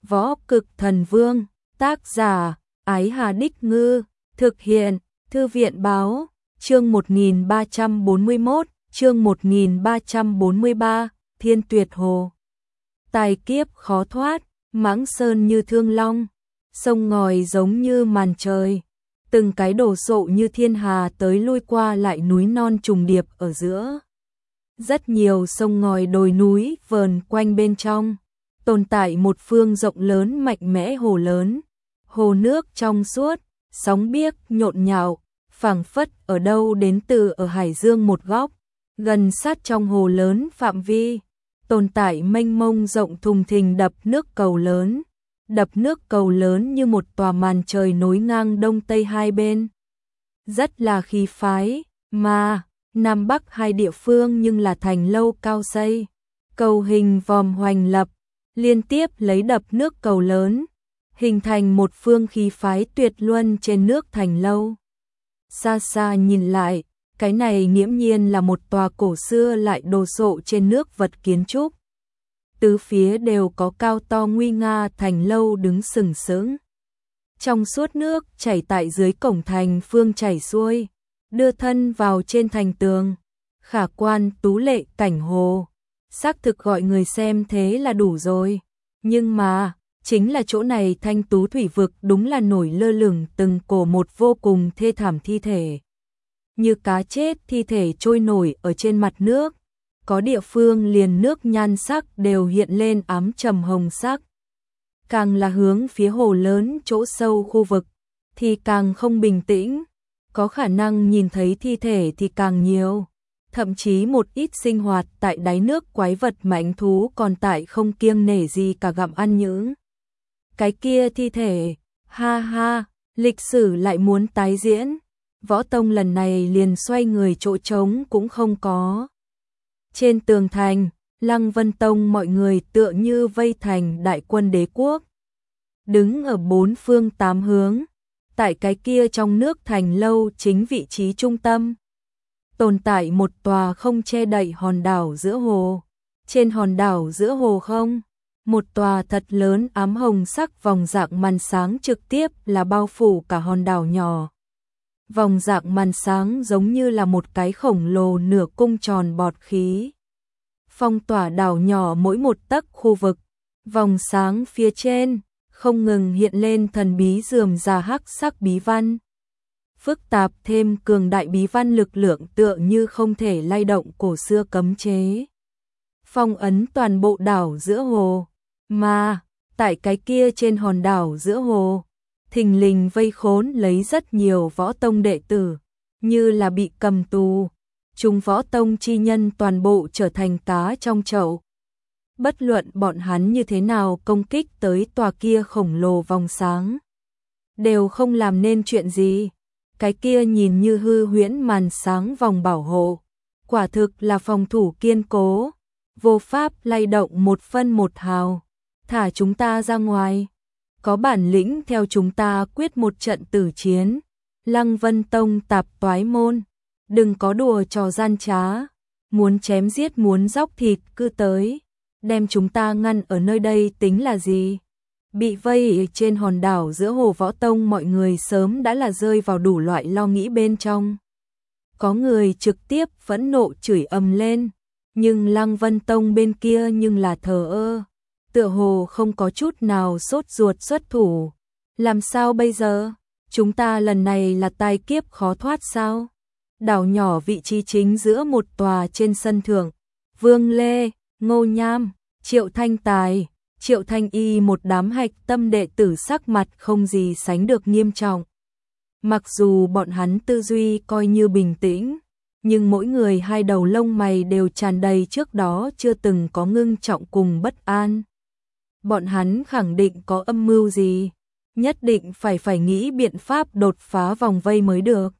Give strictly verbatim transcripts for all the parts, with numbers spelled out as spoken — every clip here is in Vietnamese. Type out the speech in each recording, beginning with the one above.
Võ Cực Thần Vương, tác giả, Ái Hà Đích Ngư, thực hiện, Thư viện Báo, chương một nghìn ba trăm bốn mươi mốt, chương một nghìn ba trăm bốn mươi ba, Thiên Tuyệt Hồ. Tài kiếp khó thoát, mãng sơn như thương long, sông ngòi giống như màn trời, từng cái đổ sộ như thiên hà tới lui qua lại núi non trùng điệp ở giữa. Rất nhiều sông ngòi đồi núi vờn quanh bên trong, tồn tại một phương rộng lớn mạnh mẽ hồ lớn, hồ nước trong suốt, sóng biếc nhộn nhạo, phảng phất ở đâu đến từ ở hải dương một góc, gần sát trong hồ lớn phạm vi, tồn tại mênh mông rộng thùng thình đập nước cầu lớn. Đập nước cầu lớn như một tòa màn trời nối ngang đông tây hai bên. Rất là khí phái, mà Nam Bắc hai địa phương nhưng là thành lâu cao xây, cầu hình vòm hoành lập, liên tiếp lấy đập nước cầu lớn, hình thành một phương khí phái tuyệt luân trên nước thành lâu. Xa xa nhìn lại, cái này nghiễm nhiên là một tòa cổ xưa lại đồ sộ trên nước vật kiến trúc. Tứ phía đều có cao to nguy nga thành lâu đứng sừng sững. Trong suốt nước chảy tại dưới cổng thành phương chảy xuôi, đưa thân vào trên thành tường, khả quan tú lệ cảnh hồ, xác thực gọi người xem thế là đủ rồi. Nhưng mà, chính là chỗ này thanh tú thủy vực đúng là nổi lơ lửng từng cổ một vô cùng thê thảm thi thể. Như cá chết thi thể trôi nổi ở trên mặt nước. Có địa phương liền nước nhan sắc đều hiện lên ám trầm hồng sắc. Càng là hướng phía hồ lớn chỗ sâu khu vực, thì càng không bình tĩnh, có khả năng nhìn thấy thi thể thì càng nhiều. Thậm chí một ít sinh hoạt tại đáy nước quái vật mãnh thú còn tại không kiêng nể gì cả gặm ăn những cái kia thi thể. Ha ha, lịch sử lại muốn tái diễn. Võ Tông lần này liền xoay người chỗ trống cũng không có. Trên tường thành, Lăng Vân Tông mọi người tựa như vây thành đại quân đế quốc. Đứng ở bốn phương tám hướng, tại cái kia trong nước thành lâu chính vị trí trung tâm. Tồn tại một tòa không che đậy hòn đảo giữa hồ. Trên hòn đảo giữa hồ không, một tòa thật lớn ám hồng sắc vòng dạng màn sáng trực tiếp là bao phủ cả hòn đảo nhỏ. Vòng dạng màn sáng giống như là một cái khổng lồ nửa cung tròn bọt khí. Phong tỏa đảo nhỏ mỗi một tấc khu vực, vòng sáng phía trên, không ngừng hiện lên thần bí rườm rà hắc sắc bí văn. Phức tạp thêm cường đại bí văn lực lượng tựa như không thể lay động cổ xưa cấm chế. Phong ấn toàn bộ đảo giữa hồ, mà, tại cái kia trên hòn đảo giữa hồ, thình lình vây khốn lấy rất nhiều võ tông đệ tử, như là bị cầm tù. Chúng võ tông chi nhân toàn bộ trở thành cá trong chậu. Bất luận bọn hắn như thế nào công kích tới tòa kia khổng lồ vòng sáng, đều không làm nên chuyện gì. Cái kia nhìn như hư huyễn màn sáng vòng bảo hộ, quả thực là phòng thủ kiên cố, vô pháp lay động một phân một hào. Thả chúng ta ra ngoài, có bản lĩnh theo chúng ta quyết một trận tử chiến. Lăng Vân Tông tạp toái môn, đừng có đùa trò gian trá, muốn chém giết muốn dóc thịt cứ tới, đem chúng ta ngăn ở nơi đây tính là gì? Bị vây trên hòn đảo giữa hồ Võ Tông mọi người sớm đã là rơi vào đủ loại lo nghĩ bên trong. Có người trực tiếp phẫn nộ chửi ầm lên, nhưng Lăng Vân Tông bên kia nhưng là thờ ơ, tựa hồ không có chút nào sốt ruột xuất thủ. Làm sao bây giờ? Chúng ta lần này là tai kiếp khó thoát sao? Đảo nhỏ vị trí chính giữa một tòa trên sân thượng, Vương Lê, Ngô Nham, Triệu Thanh Tài, Triệu Thanh Y một đám hạch tâm đệ tử sắc mặt không gì sánh được nghiêm trọng. Mặc dù bọn hắn tư duy coi như bình tĩnh, nhưng mỗi người hai đầu lông mày đều tràn đầy trước đó chưa từng có ngưng trọng cùng bất an. Bọn hắn khẳng định có âm mưu gì, nhất định phải phải nghĩ biện pháp đột phá vòng vây mới được.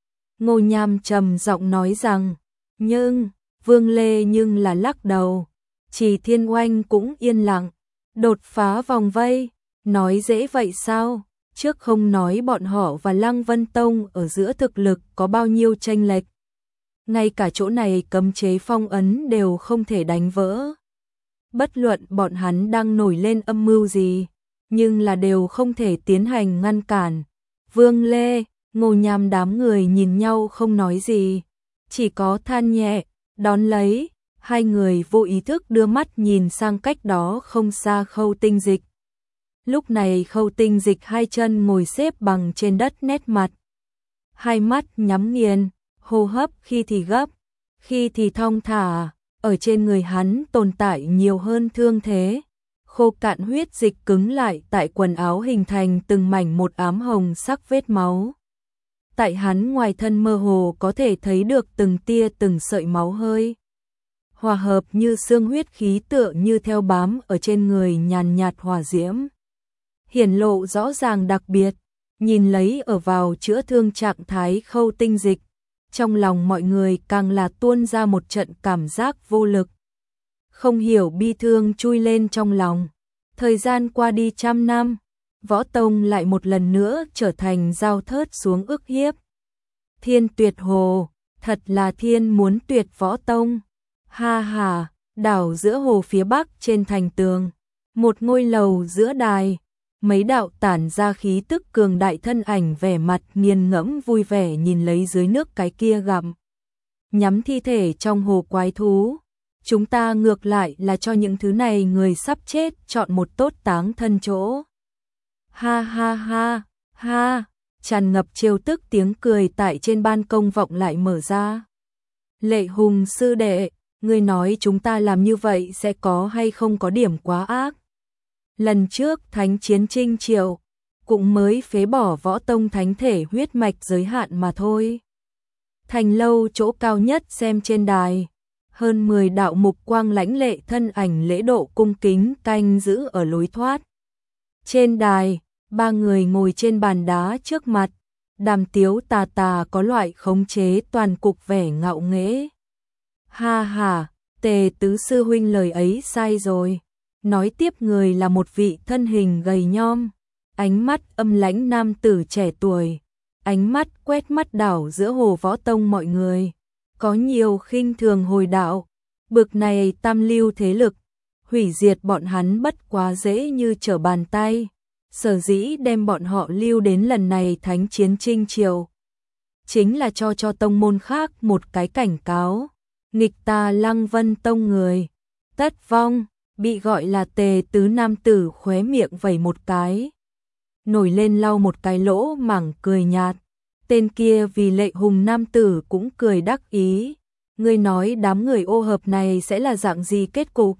Ngô Nham trầm giọng nói rằng, nhưng, Vương Lê nhưng là lắc đầu, Chỉ Thiên Oanh cũng yên lặng, đột phá vòng vây, nói dễ vậy sao? Trước không nói bọn họ và Lăng Vân Tông ở giữa thực lực có bao nhiêu chênh lệch, ngay cả chỗ này cấm chế phong ấn đều không thể đánh vỡ. bất luận bọn hắn đang nổi lên âm mưu gì, nhưng là đều không thể tiến hành ngăn cản. Vương Lê, Ngô Nham đám người nhìn nhau không nói gì, chỉ có than nhẹ, đón lấy, hai người vô ý thức đưa mắt nhìn sang cách đó không xa Khâu Tinh Dịch. Lúc này Khâu Tinh Dịch hai chân ngồi xếp bằng trên đất, nét mặt hai mắt nhắm nghiền, hô hấp khi thì gấp, khi thì thong thả, ở trên người hắn tồn tại nhiều hơn thương thế. Khô cạn huyết dịch cứng lại tại quần áo, hình thành từng mảnh một ám hồng sắc vết máu. Tại hắn ngoài thân mơ hồ có thể thấy được từng tia từng sợi máu hơi hòa hợp như xương huyết, khí tựa như theo bám ở trên người nhàn nhạt hỏa diễm, hiển lộ rõ ràng đặc biệt. Nhìn lấy ở vào chữa thương trạng thái Khâu Tinh Dịch, trong lòng mọi người càng là tuôn ra một trận cảm giác vô lực. Không hiểu bi thương chui lên trong lòng. Thời gian qua đi trăm năm, võ tông lại một lần nữa trở thành dao thớt xuống ức hiếp. Thiên Tuyệt Hồ, thật là thiên muốn tuyệt võ tông. Ha ha, đảo giữa hồ phía bắc trên thành tường, một ngôi lầu giữa đài, mấy đạo tản ra khí tức cường đại thân ảnh vẻ mặt nghiền ngẫm vui vẻ nhìn lấy dưới nước cái kia gặm nhắm thi thể trong hồ quái thú. Chúng ta ngược lại là cho những thứ này người sắp chết chọn một tốt táng thân chỗ. Ha ha ha, ha, tràn ngập trêu tức tiếng cười tại trên ban công vọng lại mở ra. Lệ Hùng sư đệ, ngươi nói chúng ta làm như vậy sẽ có hay không có điểm quá ác? Lần trước thánh chiến Trinh Triều cũng mới phế bỏ võ tông thánh thể huyết mạch giới hạn mà thôi. Thành lâu chỗ cao nhất xem trên đài, hơn mười đạo mục quang lãnh lệ thân ảnh lễ độ cung kính canh giữ ở lối thoát. Trên đài, ba người ngồi trên bàn đá trước mặt, đàm tiếu tà tà có loại khống chế toàn cục vẻ ngạo nghễ. Ha ha, Tề tứ sư huynh lời ấy sai rồi. Nói tiếp người là một vị thân hình gầy nhom, ánh mắt âm lãnh nam tử trẻ tuổi, ánh mắt quét mắt đảo giữa hồ võ tông mọi người, có nhiều khinh thường hồi đạo, bực này tam lưu thế lực, hủy diệt bọn hắn bất quá dễ như trở bàn tay, sở dĩ đem bọn họ lưu đến lần này thánh chiến Trinh Triều, chính là cho cho tông môn khác một cái cảnh cáo, nghịch tà Lăng Vân tông người, tất vong. Bị gọi là Tề tứ nam tử khóe miệng vẩy một cái, nổi lên lau một cái lỗ mảng cười nhạt. Tên kia vì Lệ Hùng nam tử cũng cười đắc ý. Ngươi nói đám người ô hợp này sẽ là dạng gì kết cục?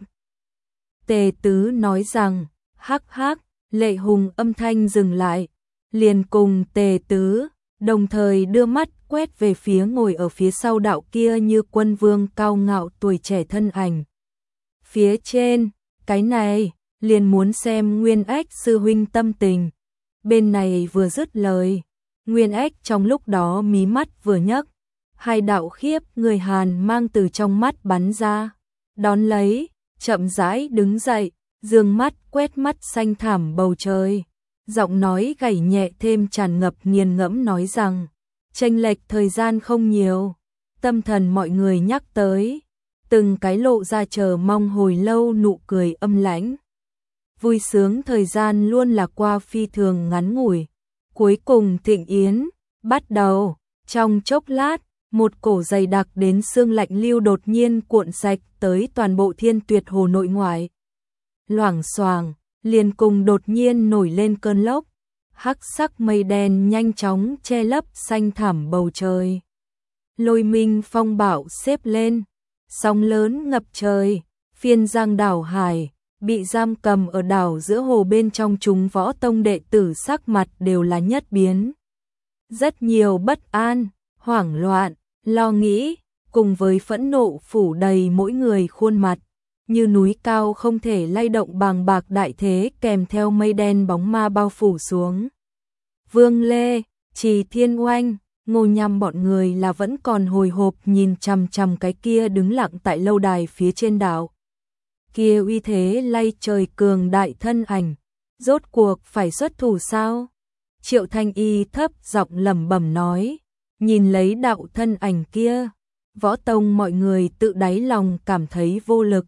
Tề tứ nói rằng, hắc hắc, Lệ Hùng âm thanh dừng lại, liền cùng Tề tứ, đồng thời đưa mắt quét về phía ngồi ở phía sau đạo kia như quân vương cao ngạo tuổi trẻ thân ảnh. Phía trên, cái này, liền muốn xem Nguyên Ách sư huynh tâm tình. Bên này vừa dứt lời, Nguyên Ách trong lúc đó mí mắt vừa nhấc, hai đạo khiếp người Hàn mang từ trong mắt bắn ra, đón lấy, chậm rãi đứng dậy, dương mắt quét mắt xanh thẳm bầu trời, giọng nói gảy nhẹ thêm tràn ngập nghiền ngẫm nói rằng, chênh lệch thời gian không nhiều, tâm thần mọi người nhắc tới, từng cái lộ ra chờ mong hồi lâu nụ cười âm lãnh. Vui sướng thời gian luôn là qua phi thường ngắn ngủi. Cuối cùng thịnh yến bắt đầu, trong chốc lát, một cổ dày đặc đến xương lạnh lưu đột nhiên cuộn sạch tới toàn bộ Thiên Tuyệt Hồ nội ngoại. Loảng xoảng, liền cùng đột nhiên nổi lên cơn lốc, hắc sắc mây đen nhanh chóng che lấp xanh thẳm bầu trời. Lôi minh phong bạo xếp lên, sóng lớn ngập trời, phiên giang đảo hải, bị giam cầm ở đảo giữa hồ bên trong chúng võ tông đệ tử sắc mặt đều là nhất biến. Rất nhiều bất an, hoảng loạn, lo nghĩ, cùng với phẫn nộ phủ đầy mỗi người khuôn mặt, như núi cao không thể lay động bàng bạc đại thế kèm theo mây đen bóng ma bao phủ xuống. Vương Lê, Trì Thiên Oanh, Ngô Nham bọn người là vẫn còn hồi hộp nhìn chằm chằm cái kia đứng lặng tại lâu đài phía trên đảo. Kia uy thế lay trời cường đại thân ảnh, rốt cuộc phải xuất thủ sao? Triệu Thanh Y thấp giọng lẩm bẩm nói, nhìn lấy đạo thân ảnh kia, võ tông mọi người tự đáy lòng cảm thấy vô lực,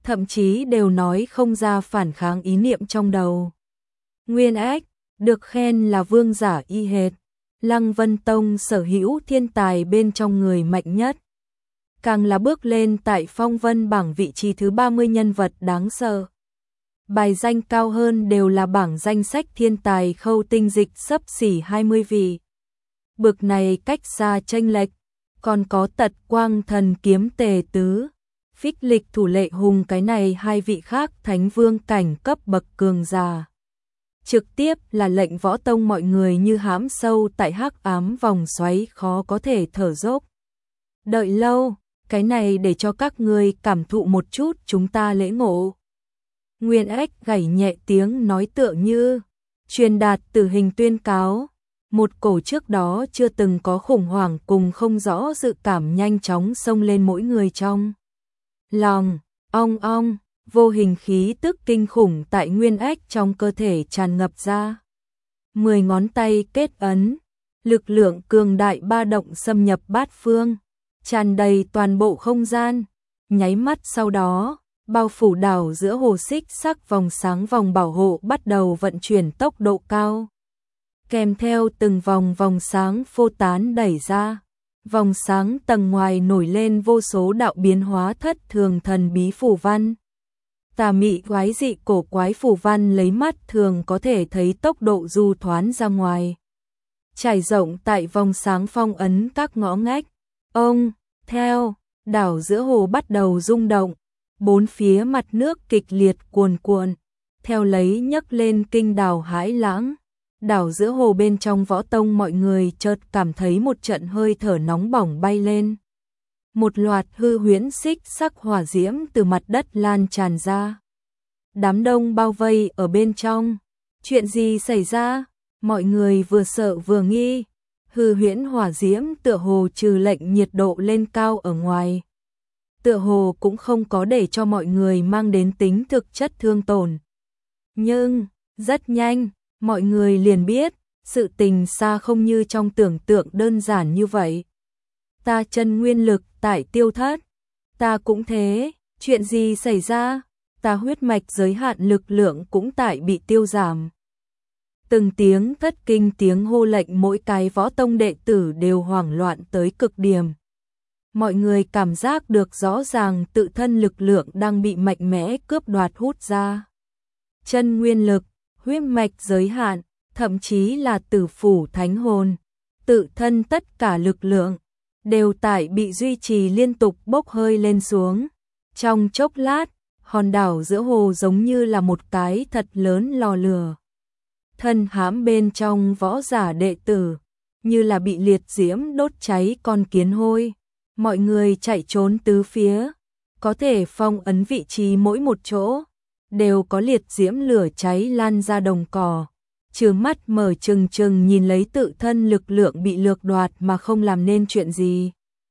thậm chí đều nói không ra phản kháng ý niệm trong đầu. Nguyên Ách, được khen là vương giả y hệt, Lăng Vân Tông sở hữu thiên tài bên trong người mạnh nhất. Càng là bước lên tại phong vân bảng vị trí thứ ba mươi nhân vật đáng sợ. Bài danh cao hơn đều là bảng danh sách thiên tài khâu tinh dịch xấp xỉ hai mươi vị. Bực này cách xa chênh lệch, còn có Tật Quang Thần Kiếm Tề Tứ, Phích Lịch Thủ Lệ Hùng, cái này hai vị khác thánh vương cảnh cấp bậc cường giả. Trực tiếp là lệnh võ tông mọi người như hãm sâu tại hắc ám vòng xoáy khó có thể thở dốc. Đợi lâu, cái này để cho các ngươi cảm thụ một chút chúng ta lễ ngộ. Nguyên Ách gảy nhẹ tiếng nói tựa như truyền đạt tử hình tuyên cáo. Một cổ trước đó chưa từng có khủng hoảng cùng không rõ dự cảm nhanh chóng xông lên mỗi người trong lòng. Ong ong, vô hình khí tức kinh khủng tại Nguyên Ách trong cơ thể tràn ngập ra. Mười ngón tay kết ấn, lực lượng cường đại ba động xâm nhập bát phương, tràn đầy toàn bộ không gian. Nháy mắt sau đó, bao phủ đảo giữa hồ xích sắc vòng sáng vòng bảo hộ bắt đầu vận chuyển tốc độ cao. Kèm theo từng vòng vòng sáng phô tán đẩy ra, vòng sáng tầng ngoài nổi lên vô số đạo biến hóa thất thường thần bí phù văn. Tà mị quái dị cổ quái phù văn lấy mắt thường có thể thấy tốc độ du thoán ra ngoài, trải rộng tại vòng sáng phong ấn các ngõ ngách. Ông, theo, đảo giữa hồ bắt đầu rung động, bốn phía mặt nước kịch liệt cuồn cuộn, theo lấy nhấc lên kinh đảo hãi lãng. Đảo giữa hồ bên trong võ tông mọi người chợt cảm thấy một trận hơi thở nóng bỏng bay lên. Một loạt hư huyễn xích sắc hỏa diễm từ mặt đất lan tràn ra. Đám đông bao vây ở bên trong. Chuyện gì xảy ra? Mọi người vừa sợ vừa nghi. Hư huyễn hỏa diễm tựa hồ trừ lệnh nhiệt độ lên cao ở ngoài, tựa hồ cũng không có để cho mọi người mang đến tính thực chất thương tổn. Nhưng, rất nhanh, mọi người liền biết, sự tình xa không như trong tưởng tượng đơn giản như vậy. Ta chân nguyên lực tại tiêu thất. Ta cũng thế, chuyện gì xảy ra? Ta huyết mạch giới hạn lực lượng cũng tại bị tiêu giảm. Từng tiếng thất kinh tiếng hô lệnh mỗi cái võ tông đệ tử đều hoảng loạn tới cực điểm. Mọi người cảm giác được rõ ràng tự thân lực lượng đang bị mạnh mẽ cướp đoạt hút ra. Chân nguyên lực, huyết mạch giới hạn, thậm chí là tử phủ thánh hồn, tự thân tất cả lực lượng đều tại bị duy trì liên tục bốc hơi lên xuống. Trong chốc lát, hòn đảo giữa hồ giống như là một cái thật lớn lò lửa. Thân hãm bên trong võ giả đệ tử, như là bị liệt diễm đốt cháy con kiến hôi. Mọi người chạy trốn tứ phía, có thể phong ấn vị trí mỗi một chỗ, đều có liệt diễm lửa cháy lan ra đồng cỏ. Trừ mắt mở trừng trừng nhìn lấy tự thân lực lượng bị lược đoạt mà không làm nên chuyện gì.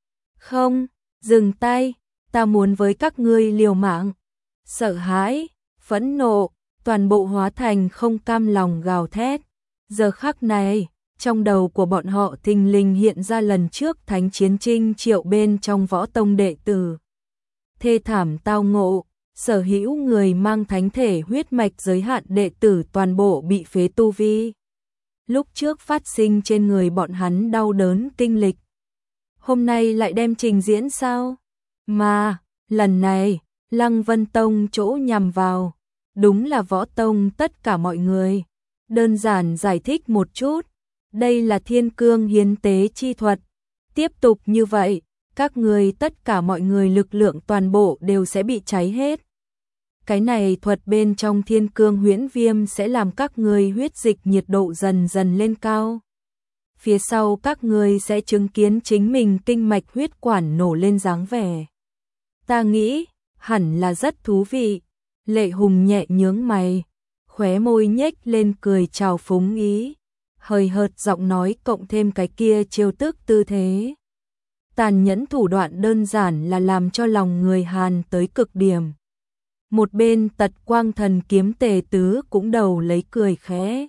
Không, dừng tay, ta muốn với các ngươi liều mạng. Sợ hãi, phẫn nộ, toàn bộ hóa thành không cam lòng gào thét. Giờ khắc này, trong đầu của bọn họ thình lình hiện ra lần trước thánh chiến trinh triệu bên trong võ tông đệ tử. Thê thảm tao ngộ, sở hữu người mang thánh thể huyết mạch giới hạn đệ tử toàn bộ bị phế tu vi. Lúc trước phát sinh trên người bọn hắn đau đớn kinh lịch. Hôm nay lại đem trình diễn sao? Mà, lần này, Lăng Vân Tông chỗ nhằm vào, đúng là võ tông tất cả mọi người. Đơn giản giải thích một chút, đây là thiên cương hiến tế chi thuật. Tiếp tục như vậy, các người tất cả mọi người lực lượng toàn bộ đều sẽ bị cháy hết. Cái này thuật bên trong thiên cương huyễn viêm sẽ làm các người huyết dịch nhiệt độ dần dần lên cao. Phía sau các người sẽ chứng kiến chính mình kinh mạch huyết quản nổ lên dáng vẻ. Ta nghĩ, hẳn là rất thú vị. Lệ Hùng nhẹ nhướng mày, khóe môi nhếch lên cười chào phúng ý. Hơi hợt giọng nói cộng thêm cái kia chiêu tức tư thế. Tàn nhẫn thủ đoạn đơn giản là làm cho lòng người Hàn tới cực điểm. Một bên Tật Quang Thần Kiếm Tề Tứ cũng đầu lấy cười khẽ.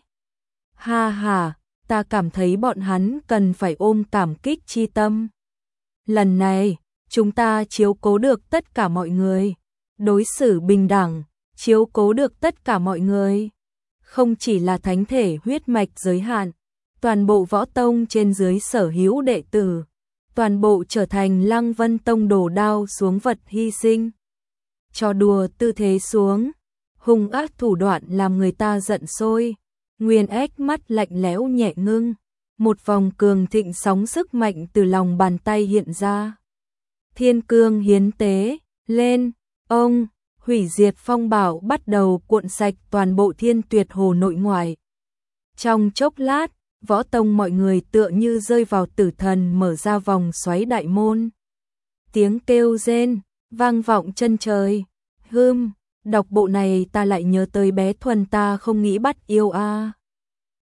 Ha ha, ta cảm thấy bọn hắn cần phải ôm cảm kích chi tâm. Lần này, chúng ta chiếu cố được tất cả mọi người. đối xử bình đẳng, chiếu cố được tất cả mọi người. Không chỉ là thánh thể huyết mạch giới hạn, toàn bộ võ tông trên dưới sở hữu đệ tử, toàn bộ trở thành Lăng Vân Tông đổ đao xuống vật hy sinh. Cho đùa tư thế xuống, hung ác thủ đoạn làm người ta giận sôi. Nguyên Ếch mắt lạnh lẽo nhẹ ngưng, một vòng cường thịnh sóng sức mạnh từ lòng bàn tay hiện ra. Thiên cương hiến tế, lên, ông, hủy diệt phong bảo bắt đầu cuộn sạch toàn bộ Thiên Tuyệt Hồ nội ngoại. Trong chốc lát, võ tông mọi người tựa như rơi vào tử thần mở ra vòng xoáy đại môn. Tiếng kêu rên, vang vọng chân trời. Hưm, đọc bộ này ta lại nhớ tới bé Thuần ta không nghĩ bắt yêu a. À.